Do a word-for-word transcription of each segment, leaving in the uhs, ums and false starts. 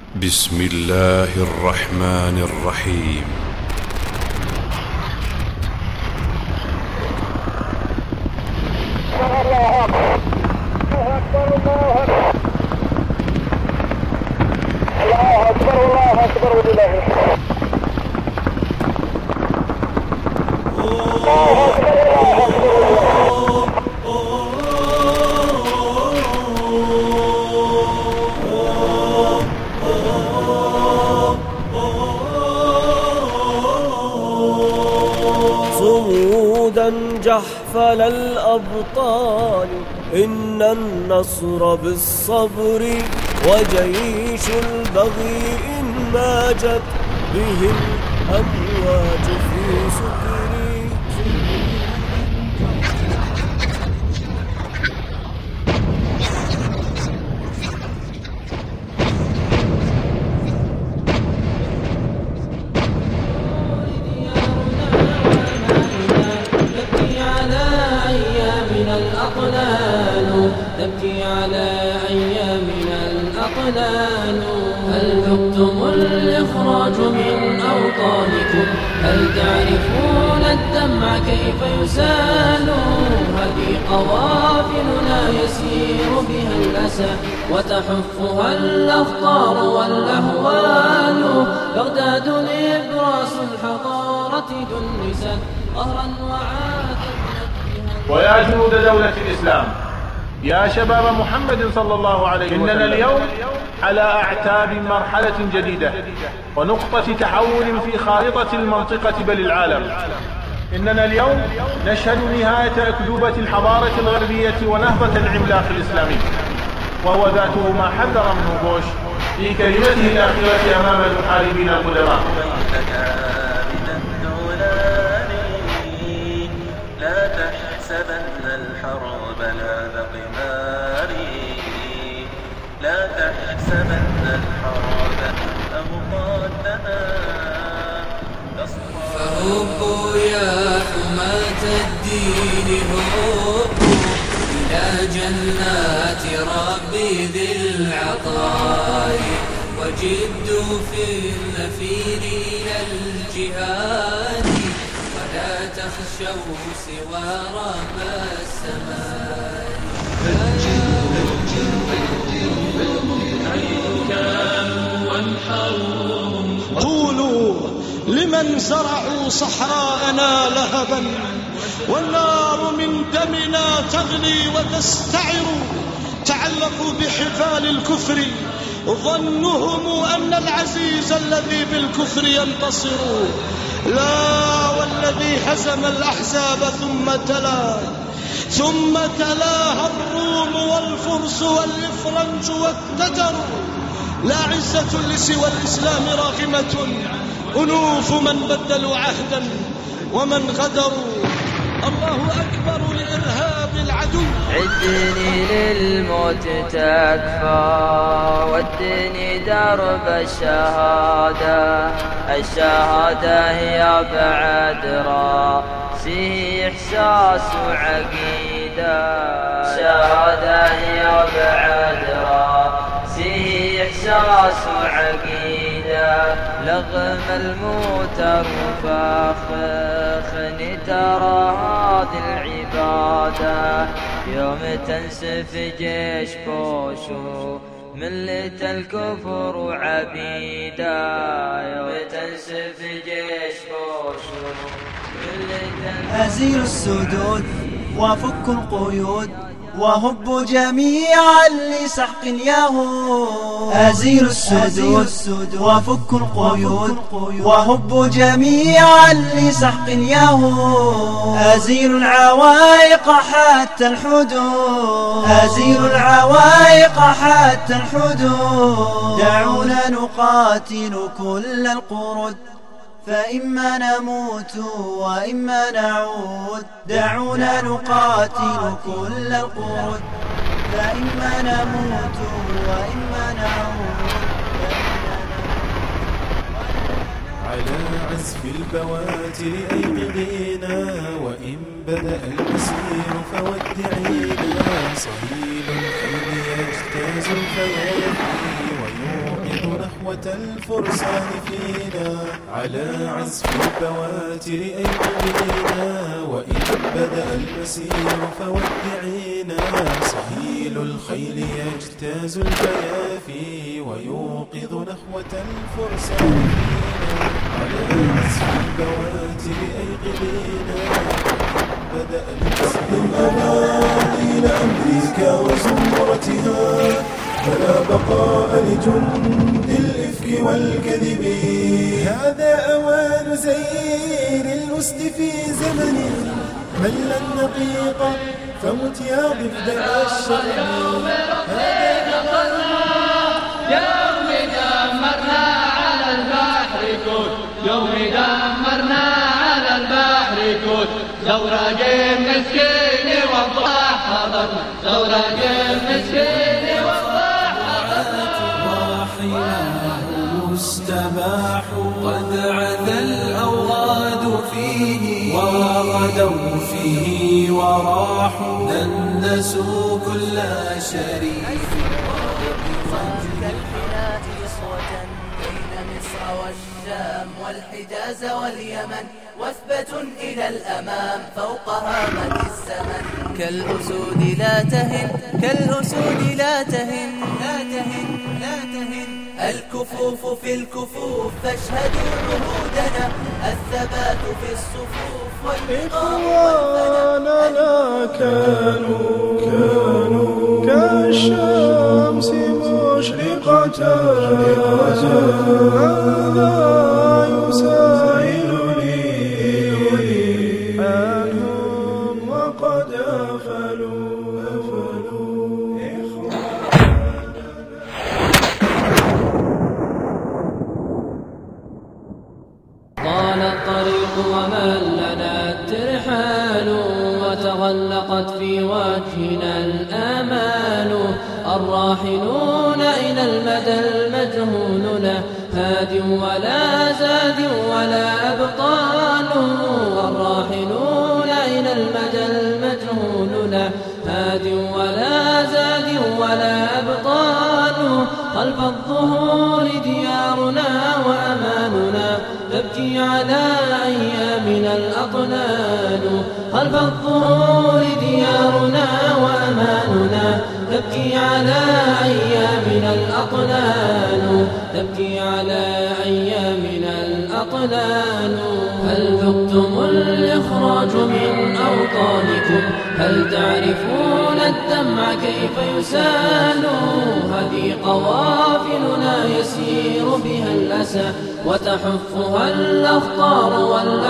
بسم الله الرحمن الرحيم. الله أكبر الله أكبر الله أكبر ولله الحمد. الله أكبر الله أكبر. صمودا جحفل الأبطال، إن النصر بالصبر، وجيش البغي إن ماجت به الأمواج في سكري. تبكي على أيامنا الأقلال. هل ذقتم الإخراج من أوطانكم؟ هل تعرفون الدمع كيف يسال؟ هذه قوافلنا يسير بها الأسى، وتحفها الأخطار والأهوال. بغداد نبراس الحضارة دنست قهرا وعاتت بها. ويا جنود دولة الإسلام، يا شباب محمد صلى الله عليه وسلم، إننا اليوم على أعتاب مرحلة جديدة ونقطة تحول في خارطة المنطقة بل العالم. إننا اليوم نشهد نهاية أكذوبة الحضارة الغربية ونهضة العملاق الإسلامي، وهو ذاته ما حذر منه بوش في كلمته الأخيرة أمام المحاربين القدماء. لا تحسبن الحرب لاذ قماري، لا تحسبن الحرب أمقاتنا فهبوا يا حماة الدين، هبوا إلى جنات ربي ذي العطاء، وجدوا في النفير إلى الجهاد، ولا تخشوا سوى رب السماء. قولوا لمن زرعوا صحراءنا لهبا، والنار من دمنا تغلي وتستعر. تعلقوا بحبال الكفر ظنهم أن العزيز الذي بالكفر ينتصر. لا، والذي هزم الأحزاب ثم تلا ثم تلاها الروم والفرس والإفرنج والتتر. لا عزة لسوى الإسلام راغمة، ألوف من بدلوا عهدا ومن غدروا. الله أكبر لإرهاب العدو. عدني للموت تكفى، ودني درب الشهادة. الشهادة هي بعد راسه إحساس وعقيدة. الشهادة هي بعد راسه إحساس وعقيدة. لغم الموت فخخني ترى هذه العبادة، يوم تنسف جيش بوشو ملة الكفر وعبيدة. يوم تنسف جيش بوشو ملة. أزيل السدود وفك القيود، وهبوا جميعا لسحق اليهود. أزيل السدود وفك القيود، وهبوا جميعا لسحق اليهود. أزيل العوائق حتى الحدود، أزيل العوائق حتى الحدود. دعونا نقاتل كل القرود، فإما نموت وإما نعود. دعونا نقاتل كل القرود، فإما نموت وإما نعود. على عزف البواتر أيقظينا، وإن بدأ المسير فودعينا. صهيل الخيل يجتاز الفيافي ويوقظ نحو نخوة الفرسان فينا على عزف البواتر أيقظينا وإن بدأ المسير فودعينا صهيل الخيل يجتاز البيافي ويوقظ نخوة الفرسان فينا على عزف البواتر أيقظينا بدأ المسير أباطيل أمريكا وزمرتها فلا بقاء لجند الإفك والكذب هذا أوان زين الأسد في زمن مل النقيق فمت يا ضفدع الشرب يوم دمرنا على البحر كود يوم دمرنا على البحر كود زورق مسكين والضح حضرنا زورق مسكين والضح حضرنا مستباح قد عذى الأوغاد فيه وغدوا فيه وراحوا دنسوا كل شريف والشام والحجاز واليمن وثبة إلى الأمام فوق هامة الزمن كالأسود لا تهن كالأسود لا تهن لا تهن لا تهن الكفوف في الكفوف فاشهدوا عهودنا الثبات في الصفوف والنقام إخواننا كانوا كانوا كالشمس مشرقة هذا يسائلني عنهم وقد أفلوا طال الطريق وملنا الترحال وتغلقت في وجهنا الآمال الراحلون إلى المدى المجهول لا هاد ولا زاد ولا أبطال الراحلون إلى المدى المجهول لا هاد ولا زاد ولا أبطال خلف الظهور ديارنا وأماننا تبكي على أيامنا الأطلال خلف الظهور ديارنا وأماننا تبكي على أيامنا الأطلال تبكي على أيامنا الأطلال هل ذقتم الإخراج من أوطانكم هل تعرفون الدمع كيف يسال هذه قوافلنا يسير بها الأسى وتحفها الأخطار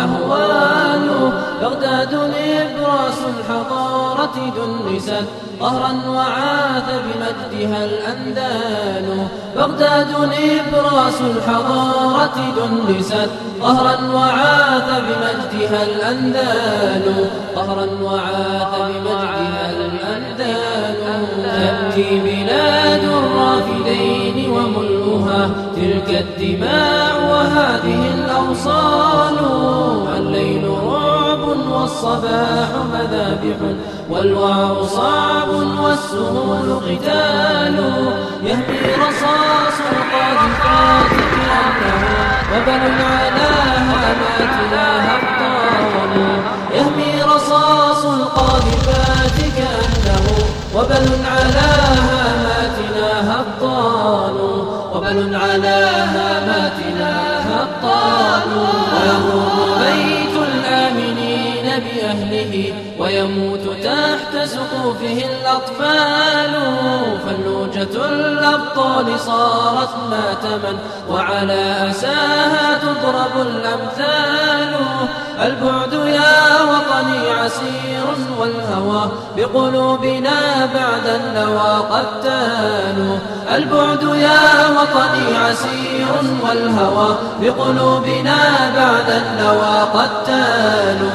والأهوال بغداد نبراس الحضارة دنست قهرا وعاث بمجدها الأندال بغداد نبراس الحضارة دنست قهرا وعاث بمجدها الأندال قهرا وعاث بمجدها الأندال تبكي بلاد الرافدين وملؤها تلك الدماء وهذه الأوصال الليل رعب والصباح مذابح والوعر صعب والسهول قتال يهمي رصاص القاذفات كأنه وبل على هاماتنا هبطان يهمي رصاص القاذفات كأنه وبل على هاماتنا هبطان وبل على هاماتنا هبطان ويمر بيت الآمنين بأهله ويموت تحت سقوفه الأطفال فلوجة الأبطال صارت ماتما وعلى أساها تضرب الأمثال البعد يا وطني عسير والهوى بقلوبنا بعد النوى قتال البعد يا وطني عسير والهوى بقلوبنا بعد النوى قتال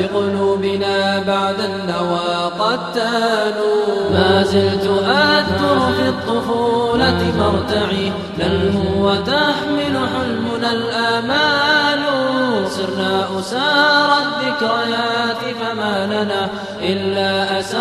بقلوبنا بعد النوى قتال ما زلت أذكر في الطفولة مرتعي نلهو وتحمل حلمنا الآمال صرنا أسار الذكريات فما لنا إلا أسى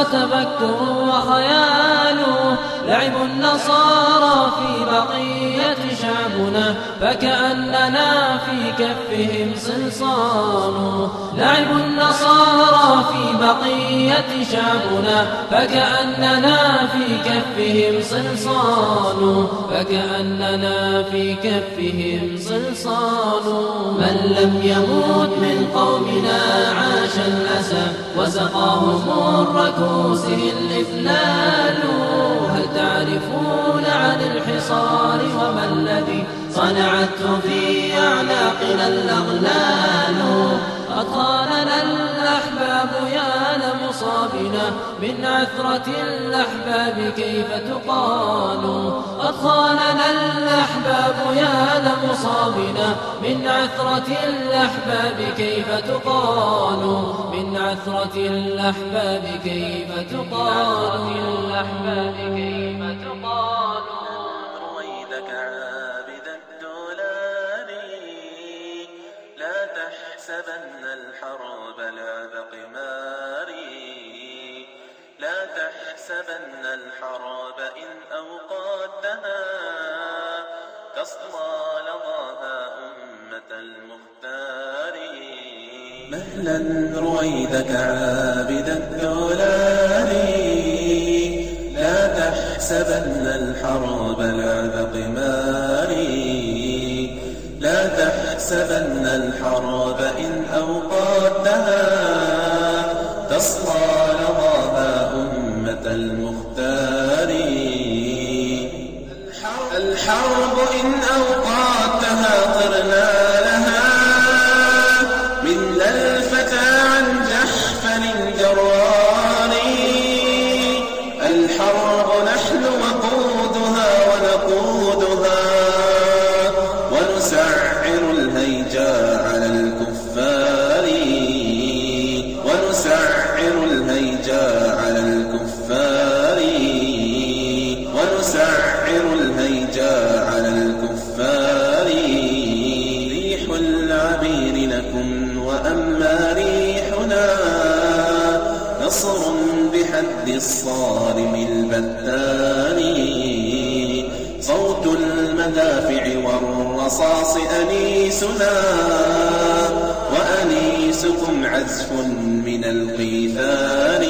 وتفكر وخيال لعب النصارى في بقية شعبنا فكأننا في كفهم صلصال. لعب النصارى في بقية شعبنا فكأننا في كفهم صلصال فكأننا في كفهم صلصال. من لم يموت من قومنا عاش الأسى وسقاهم الركوس الإفلال. هل تعرفون عن الحصار وما الذي صنعته في أعناقنا الأغلال؟ قد خاننا الأحباب يا لمصابنا من عثرة الأحباب كيف تقال؟ قد خاننا الأحباب يا لمصابنا من عثرة الأحباب كيف تقال؟ من عثرة الأحباب كيف تقال؟ الأحباب كيف تقال؟ رويدك عابد الدولار لا تحسبن الحرب لعب قمار. لا تحسبن الحرب إن أوقاتها تصلى لظاها أمة المختار. مهلا رويدك عابد الدولار لا تحسبن الحرب لعب قمار. لا تحسبن الحرب إن أوقاتها تصلى لظاها أمة المختار. الحرب إن أوقاتها طرنا لها من الفتى عن جحفل الجرار. الحرب نحن وقودها ونقودها ونسعر الهيجاء على الكفار. ونسعر الهيجاء على الكفار. ونسعر الهيجاء على الكفار. ريح العبير لكم وأما ريحنا نصر بحد الصارم البتان. صوت المدافع والرصاص أنيسنا وأنيسكم عزف من القيثار.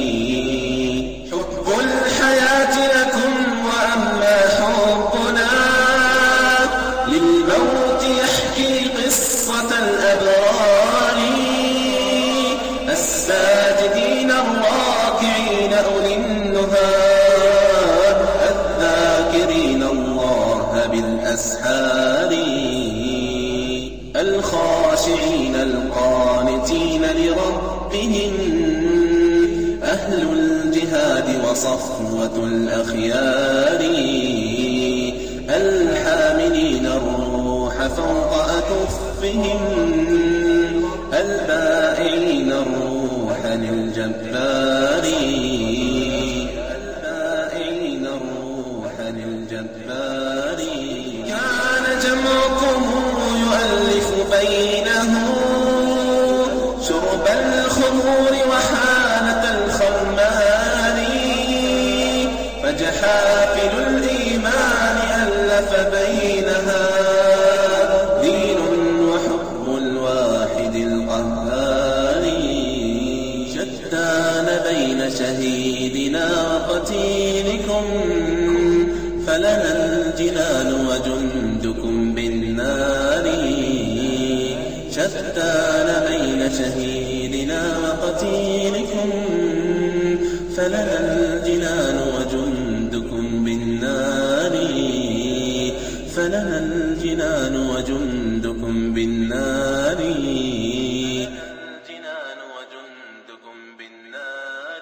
حب الحياة لكم وأما حبنا للموت يحكي قصة الأبرار. الساجدين الراكعين أولي النهى الذاكرين الله بالأسحار. الخاشعين القانتين لربهم أهل الجهاد وصفوة الأخيار. الحاملين الروح فوق أكفهم البائعين الروح للجبار. البائعين الروح للجبار. كان جمعكم يؤلف بينه شرب الخمور وحانة الخمار. فجحافل الإيمان ألف بينها دين وحب الواحد القهار. شتان بين شهيدنا وقتيلكم فلنا الجنان وجندكم بالنار. شتان بين شهيدنا وقتيلكم فلنا الجنان وجندكم بالنار. فلنا الجنان وجندكم بالنار. الجنان وجندكم بالنار.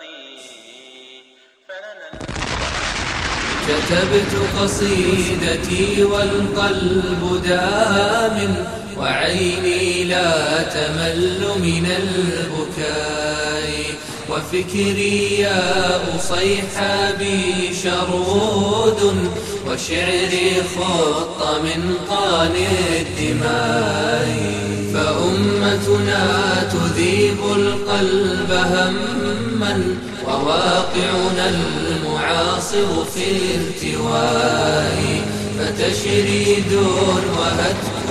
كتبت قصيدتي والقلب دام وعيني لا تمل من البكاء. وفكري يا أصيحابي شرود وشعري خط من قان الدماء. فأمتنا تذيب القلب هما وواقعنا المعاصر في التواء. فتشريد وهتك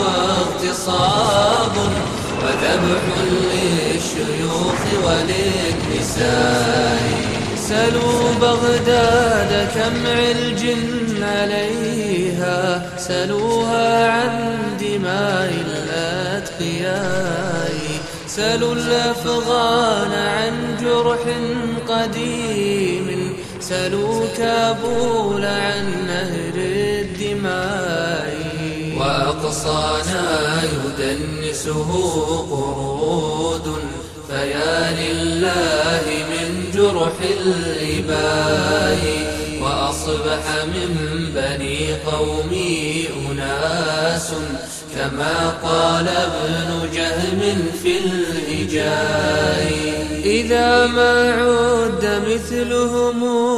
واغتصاب وذبح للشيوخ وللنساء. سلوا بغداد كم علج عليها، سلوها عن دماء الأتقياء. سلوا الأفغان عن جرح قديم، سلوا كابول عن نهر الدماء. وأقصانا يدنسه قرود، فيا لله من جرح الإباء. وأصبح من بني قومي أناس كما قال ابن جهم في الهجاء. إذا ما عد مثلهم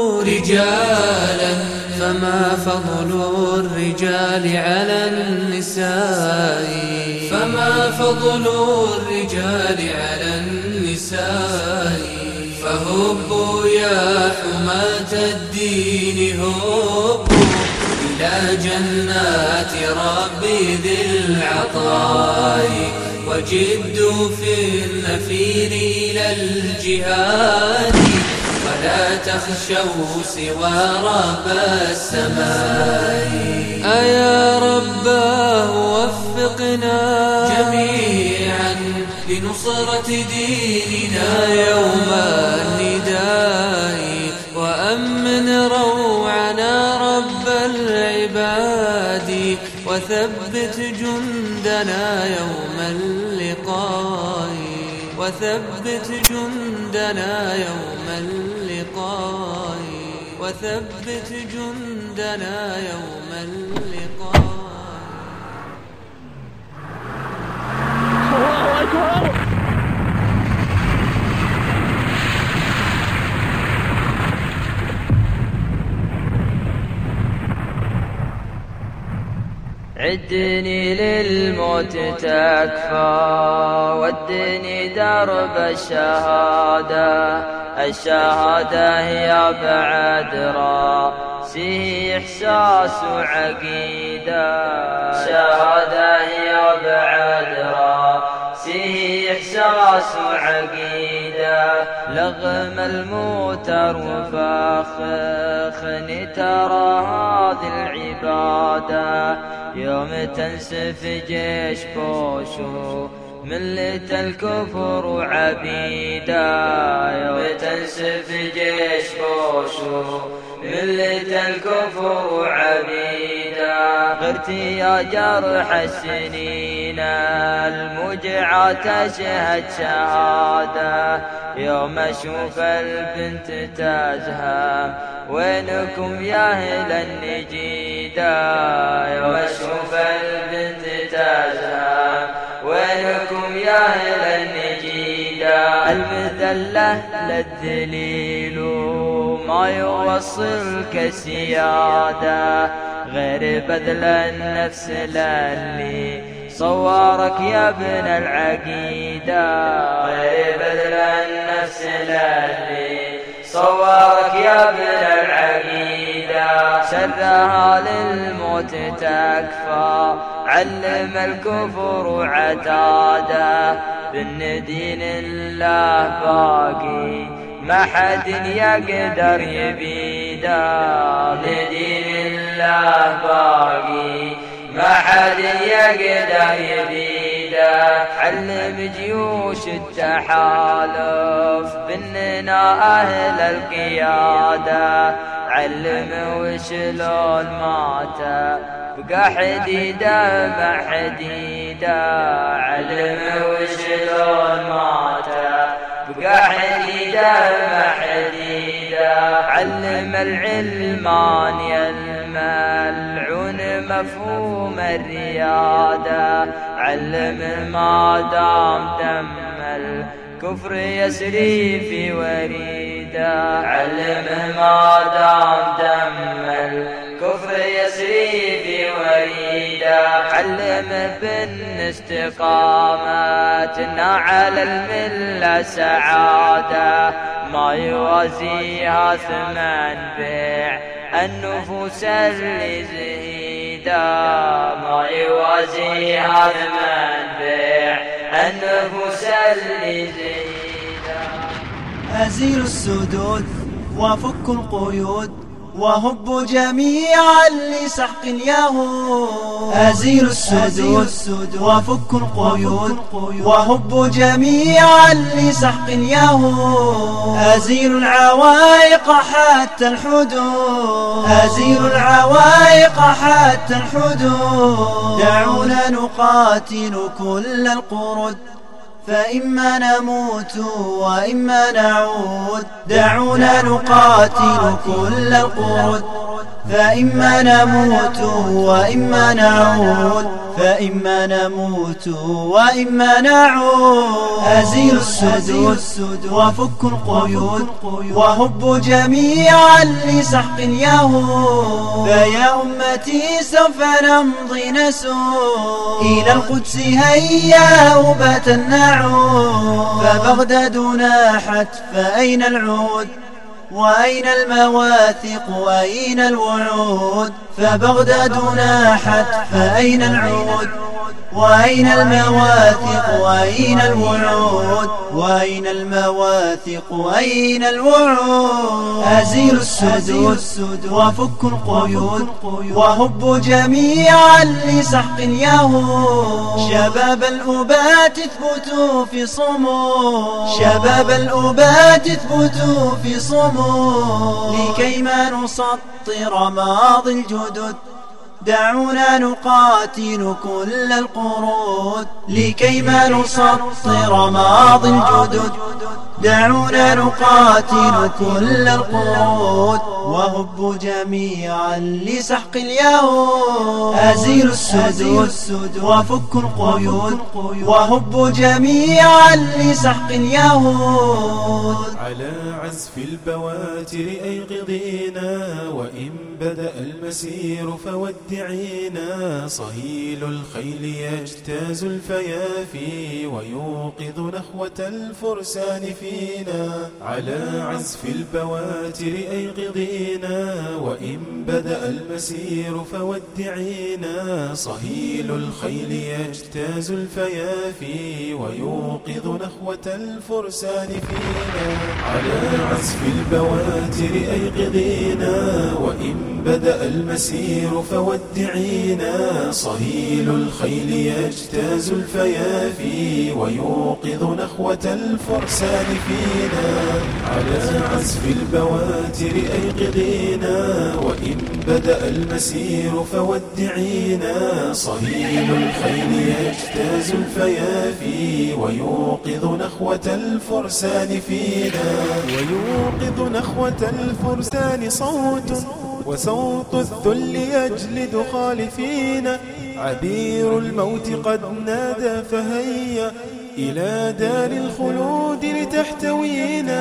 رجالا فما فضل الرجال على النساء. فما فضل الرجال على النساء. فهبوا يا حماة الدين هبوا إلى جنات ربي ذي العطاء. وجدوا في النفير إلى الجهاد، ولا تخشوا سوى رب السماء. أيا رباه وفقنا جميعا لنصرة ديننا يوم النداء. وأمن روعنا رب العباد، وثبت جندنا يوم اللقاء. وثبت جندنا يوم اللقاء. وثبت جندنا يوم اللقاء. الله أكبر. عدني للموت تكفى، ودني درب الشهادة. الشهادة هي بعد راسي إحساس وعقيدة. الشهادة هي بعد راسي إحساس وعقيدة. لغم الموتر وفاخخني ترى هذه العبادة. يوم تنسف جيش بوشو ملة الكفر وعبيدة. يوم تنسف جيش بوشو ملة الكفر وعبيدة. غرتي يا جرح السنين الموجعة تشهد شهادة. يوم أشوف البنت تزهم وينكم يا أهل النجيدة. يوم أشوف البنت تزهم وينكم يا أهل النجيدة. المذلة للذليل ما يوصلك سيادة، غير بذل النفس للي صورك يا ابن العقيدة. غير بذل النفس للي صورك يا ابن العقيدة. شرها للموت تكفى، علم الكفر عتاده. بن دين الله باقي ما حد يقدر يبيده. بدين الله باقي ما حد يقدر يبيده. علم جيوش التحالف بننا أهل القيادة. علم وشلون ماته بقى حديدة مع حديدة. علم وشلون ماته بقى حديدة مع حديدة. علم العلمان يا الملعون مفهوم الريادة. علم ما دام دم الكفر يسري في وريده. علم ما دام دم الكفر يسري في وريده. علم بالاستقامة على الملة سعادة. ما يوازيها ثمن بيع النفوس اللي زهيدة. جديدة ما يوازيها بمنبع النفوس اللي زيدا. أزيل السدود وفك القيود وهب جميعا لسحق اليهود. أزيل السدود وفك القيود وهب جميعا لسحق اليهود. أزيل العوائق حتى الحدود. أزيل العوائق حتى الحدود. دعونا نقاتل كل القرود فإما نموت وإما نعود. دعونا نقاتل كل القرود فإما نموت وإما نعود. فإما نموت وإما نعود. أزيل السدود وفك القيود وهب جميعا لسحق اليهود. فيا أمتي سوف نمضي نسود إلى القدس هيا أبات النعود. فبغداد ناحت فأين العود وأين المواثق وأين الوعود. فبغداد ناحت فأين العود وأين المواثق وأين الوعود. وأين المواثق وأين الوعود. أزيل السدود وفك القيود وهب جميعا لسحق اليهود. شباب الأبات اثبتوا في صمود. شباب الأبات اثبتوا في صمود لكي ما نسطر ماضي الجدد. دعونا نقاتل كل القرود لكي ما نسطر ماضي الجدد. دعونا نقاتل كل القرود وهب جميعا لسحق اليهود. أزيل السدود وفك القيود وهب جميعا لسحق اليهود. على عزف البواتر أيقظينا وإن بدأ المسير فودعينا. صهيل الخيل يجتاز الفيافي ويوقظ نخوة الفرسان فينا. على عزف البواتر أيقظينا وإن بدأ المسير فودعينا. صهيل الخيل يجتاز الفيافي ويوقظ نخوة الفرسان فينا. على عزف البواتر أيقظينا وإن بدأ المسير فودعينا. صهيل الخيل يجتاز الفيافي ويوقظ نخوة الفرسان فينا. على عزف البواتر أيقظينا وإن بدأ المسير فودعينا. صهيل الخيل يجتاز الفيافي ويوقظ نخوة الفرسان فينا. ويوقظ نخوة الفرسان صوت وصوت الذل يجلد خالفين. عبير الموت قد نادى فهيا إلى دار الخلود لتحتوينا.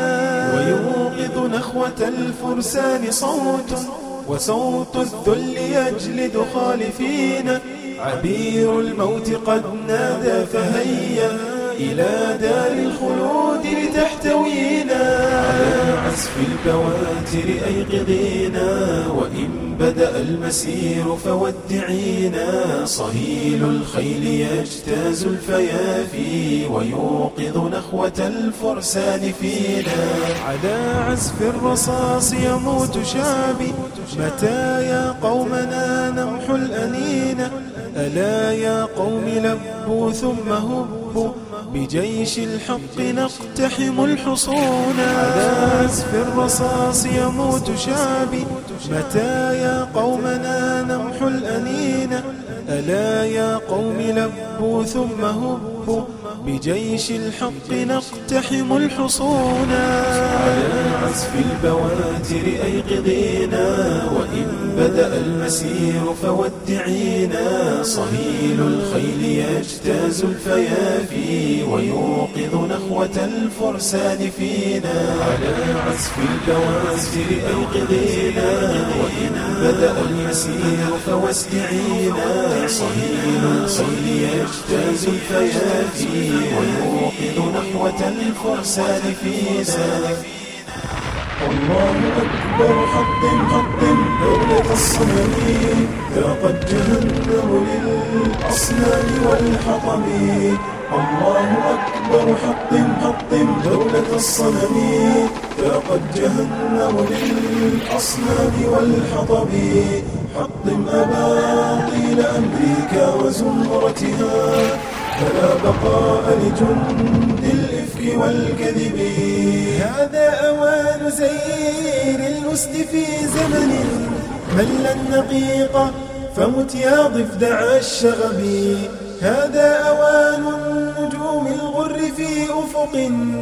ويوقظ نخوة الفرسان صوت وصوت الذل يجلد خالفين. عبير الموت قد نادى فهيا إلى دار الخلود لتحتوينا. على عزف البواتر أيقظينا وإن بدأ المسير فودعينا. صهيل الخيل يجتاز الفيافي ويوقظ نخوة الفرسان فينا. على عزف الرصاص يموت شعبي متى يا قومنا نمحو الأنين. ألا يا قوم لبوا ثم هبوا بجيش الحق نقتحم الحصون. على عزف الرصاص يموت شعبي متى يا قومنا نمحو الأنين. ألا يا قوم لبوا ثم هبوا بجيش الحق نقتحم الحصون. على عزف البواتر أيقظينا وإن بدأ المسير فودعينا. صهيل الخيل يجتاز الفيافي ويوقظ نخوة الفرسان فينا. على عزف البواتر أيقظينا وإن بدأ المسير فودعينا. صهيل الخيل يجتاز الفيافي ويوقظ نخوة الفرسان فينا. الله أكبر حطم حطم دولة الصنم ذاقت جهنم للأصنام والحطم الله أكبر حطم حطم دولة الصنم ذاقت جهنم للأصنام والحطم حطم أباطيل أمريكا وزمرتها فلا بقاء لجند الإفك والكذب هذا أوان زير الأسد في زمن مل النقيق فمت يا ضفدع الشغب هذا أوان النجوم الغر في أفق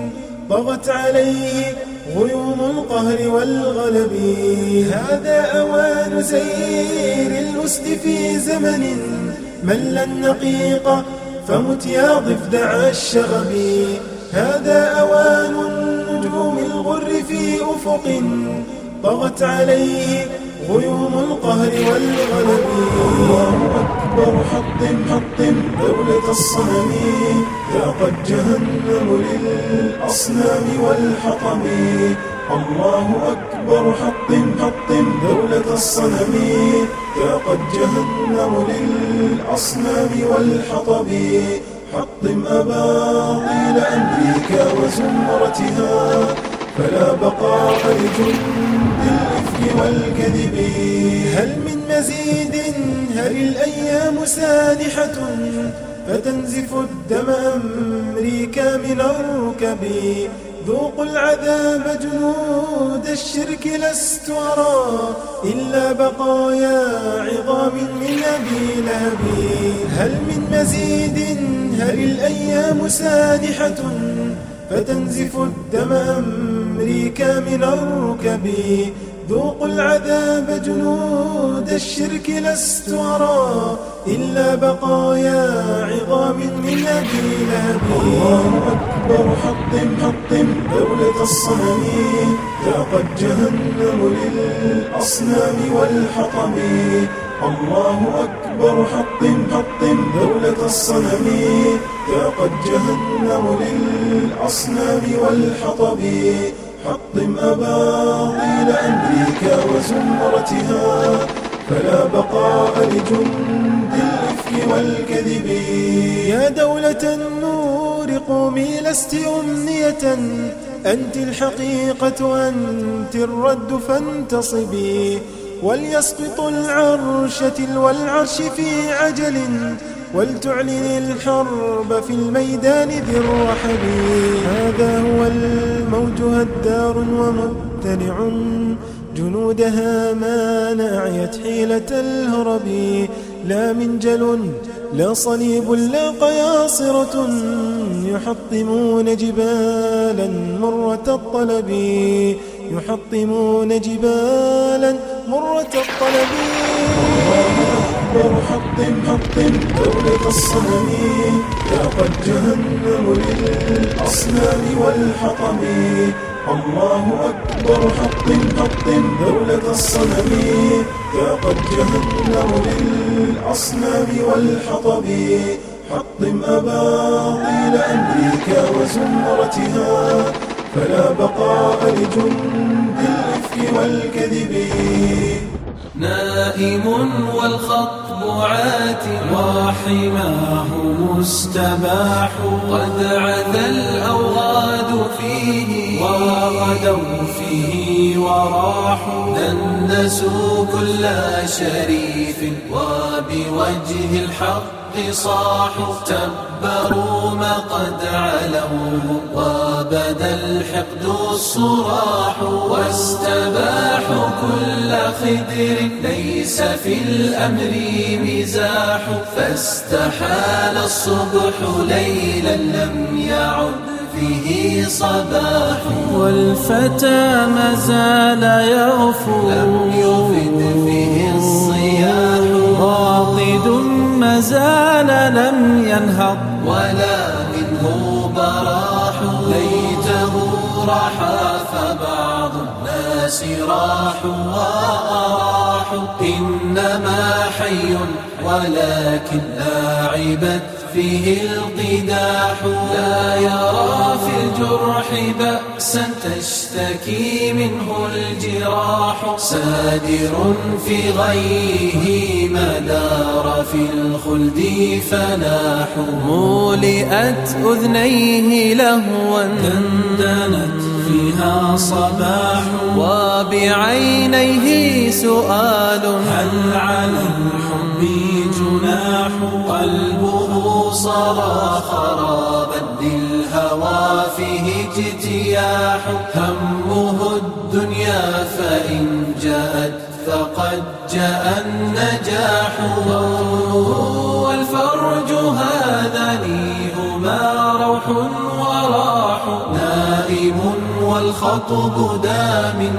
طغت عليه غيوم القهر والغلب هذا أوان زير الأسد في زمن مل النقيق فمت يا ضفدع الشغب هذا أوان النجوم الغر في أفق طغت عليه غيوم القهر والغلب الله أكبر حطم حطم دولة الصنم ذاقت جهنم للأصنام والحطم الله أكبر حطم حطم دولة الصنم ذاقت جهنم للأصنام والحطب حطم أباطيل أمريكا وزمرتها فلا بقاء لجند الإفك والكذب هل من مزيد هل الأيام سانحة فتنزف الدم أمريكا من الركب ذوقوا العذاب جنود الشرك لست أرى إلا بقايا عظام من أبي لهب هل من مزيد هل الأيام سانحة فتنزف الدم أمريكا من الركب ذوقوا العذاب جنود الشرك لست أرى إلا بقايا عظام من أبي لهب الله أكبر حطم حطم دولة الصنم ذاقت جهنم للأصنام والحطم الله أكبر حطم حطم دولة الصنم ذاقت جهنم للأصنام والحطب حطم أباطيل أمريكا وزمرتها فلا بقاء لجند الإفك والكذب يا دولة النور قومي لست أمنية أنت الحقيقة أنت الرد فانتصبي وليسقط العرش تلو العرش في عجل ولتعلن الحرب في الميدان ذي الرحب هذا هو الموج هدار ومبتلع جنودها ما نعيت حيلة الهرب لا منجل لا صليب لا قياصرة يحطمون جبالا مرة الطلب يحطمون جبالا مرة الطلب أكبر حطم حطم دولة الصنم ذاقت جهنم للأصنام والحطم الله أكبر حطم حطم دولة الصنم ذاقت جهنم للأصنام والحطب حطم أباطيل أمريكا وزمرتها فلا بقاء لجند الإفك والكذب نائم والخطب عات وحماه مستباح قد عذا الأوغاد فيه وغدوا فيه وراحوا دنسوا كل شريف وبوجه الحق صاحوا تبروا ما قد علوه وبدا الحقد الصراح واستباحوا كل خدر ليس في الأمر مزاح فاستحال الصبح ليلا لم يعد فيه صباح والفتى ما زال يغفو لم يفد فيه الصياح راقد ما زال لم ينهض ولا منه براح ليته راح فبعض الناس راحوا وأراحوا إنما حي ولكن لاعبت فيه القداح لا يرى في الجرح بأسا تشتكي منه الجراح سادر في غيه ما دار في الخلد فلاح مولئت أذنيه لهوا دندنت فيها صباح وبعينيه سؤال هل على الحب جناح قلبه صار خرابا للهوى فيه اجتياح همه الدنيا فإن جاءت فقد جاء النجاح ضوء والفرج هذان هما روح وراح نائم والخطب دام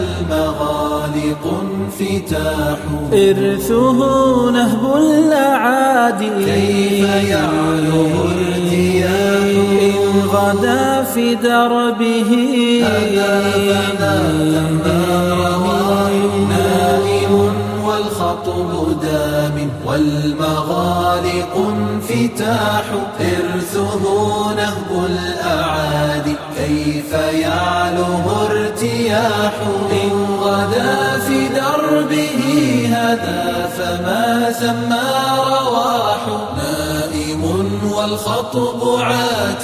والمغالق انفتاح إرثه نهب الأعادي كيف يعلو ارتياح إن غدا في دربه هذا فما رواه نائم والخطب دام والمغالق انفتاح إرثه نهب الأعادي كيف يعلو ارتياح إن غدا في دربه هذا فما ثم رواح نائم والخطب عات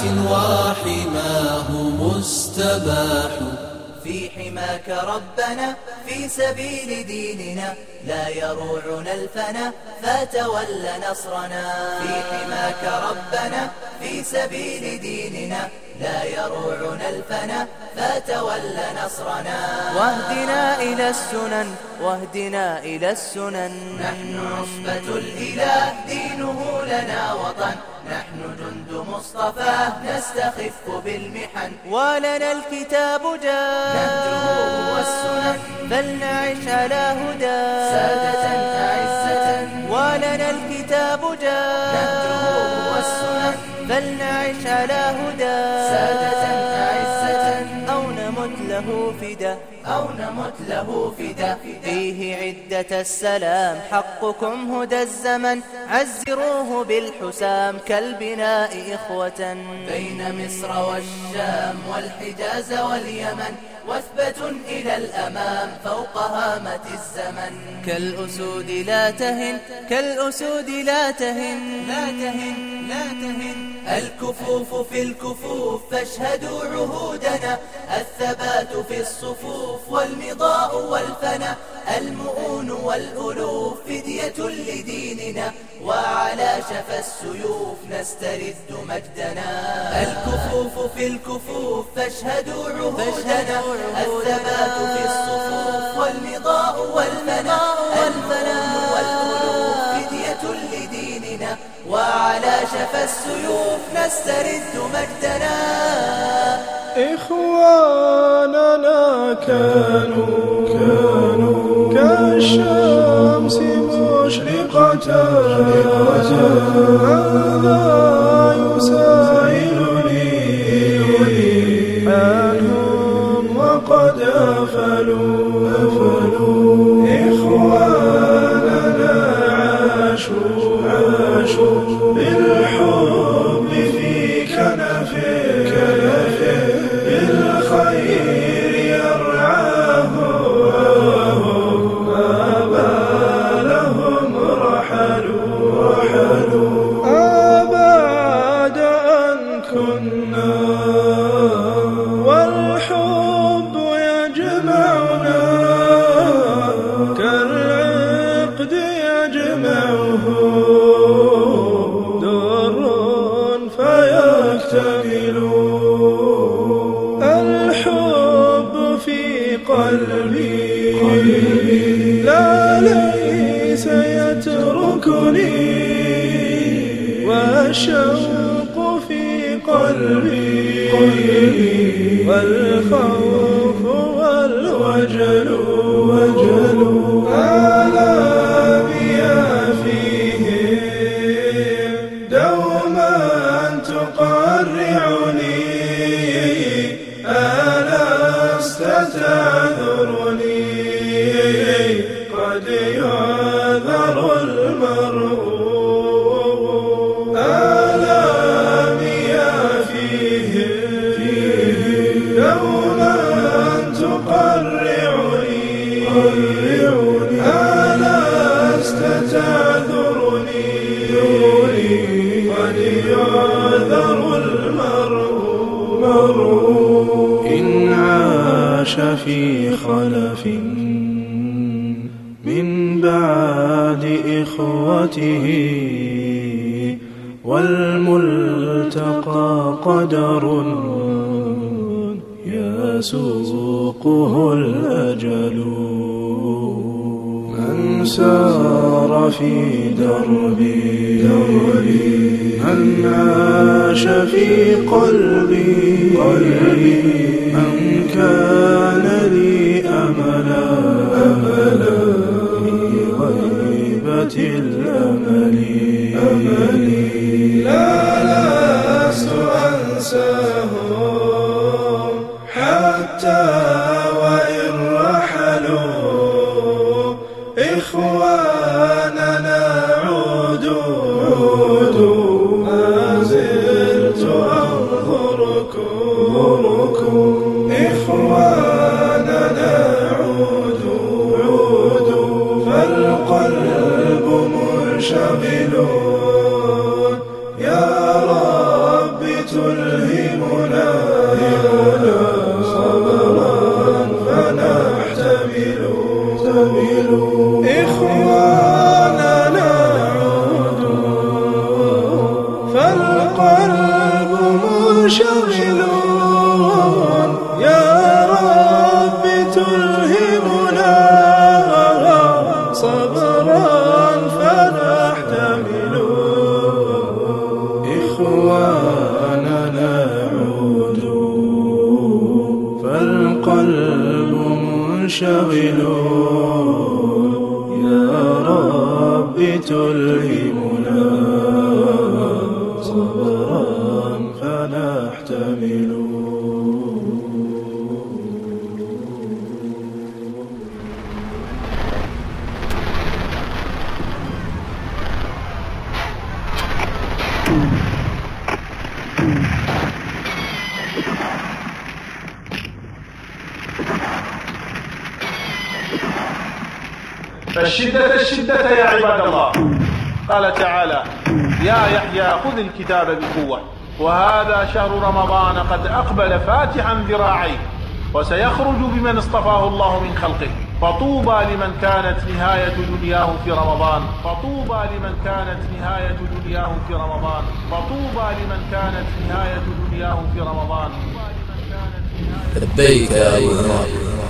وحماه مستباح في حماك ربنا في سبيل ديننا لا يروعنا الفنا فتول نصرنا في حماك ربنا في سبيل ديننا لا يروعنا الفنا فتول نصرنا واهدنا إلى السنن واهدنا إلى السنن نحن عصبة الإله دينه لنا وطن نحن جند مصطفى نستخف بالمحن ولنا الكتاب جاء نهجه والسنن فلنعش على هدى سادة أعزة ولنا الكتاب جاء نهجه والسنن فلنعش على هدى سادة أعزة أو نمت له فدا أو نمت له فدا فيه عدة السلام حقكم هدى الزمن عزروه بالحسام كالبناء إخوة بين مصر والشام والحجاز واليمن واثبة إلى الأمام فوق هامة الزمن كالأسود لا تهن كالأسود لا تهن لا تهن لا تهن الكفوف في الكفوف فاشهدوا عهودنا الثبات في الصفوف والمضاء والفنا المؤون والألوف فدية لديننا وعلى شفا السيوف نسترد مجدنا الكفوف في الكفوف فاشهدوا عهودنا الثبات في الصفوف والمضاء والفنا المؤون والألوف فدية لديننا وعلى شفا السيوف نسترد مجدنا إخواننا كانوا كانوا كالشمس مشرقة هذا يسائلني عنهم وقد أفلوا أفلوا إخواننا عاشوا عاشوا بالحب في كنف كنف بالخير يرعاه ما بالهم رحلوا رحلوا أبعد أن كنا والحب يجمعنا كالعقد يجمعه در فيكتمل الحب في قلبي لا ليس يتركني والشوق في قلبي والخوف والوجل وجل آلامي فيهم دوما تقرعني ألست تعذرني قد يعذر المرء عاش في خلف من بعد إخوته والملتقى قدر يسوقه الأجل. من سار في دربي من عاش في قلبي من كان لي أملا في غيبة الأمل لا لست أنساهم حتى وإن رحلوا إخواننا عودوا ما زلت أنظركم إخواننا عودوا فالقلب منشغل يا رب تلهمنا صبرا فنحتمل إخواننا عودوا فالقلب منشغل يا رب تلهمنا صبرا فنحتمل إخواننا عودوا فالقلب منشغل يا رب تلهمنا صبرا فنحتمل. فالشدة الشدة يا عباد الله. قال تعالى يا يحيى خذ الكتاب بقوة. وهذا شهر رمضان قد أقبل فاتحا ذراعيه وسيخرج بمن اصطفاه الله من خلقه. فطوبى لمن كانت نهاية دنياه في رمضان فطوبى لمن كانت نهاية دنياه في رمضان فطوبى لمن كانت نهاية دنياه في رمضان. لبيك يا أبو عمر.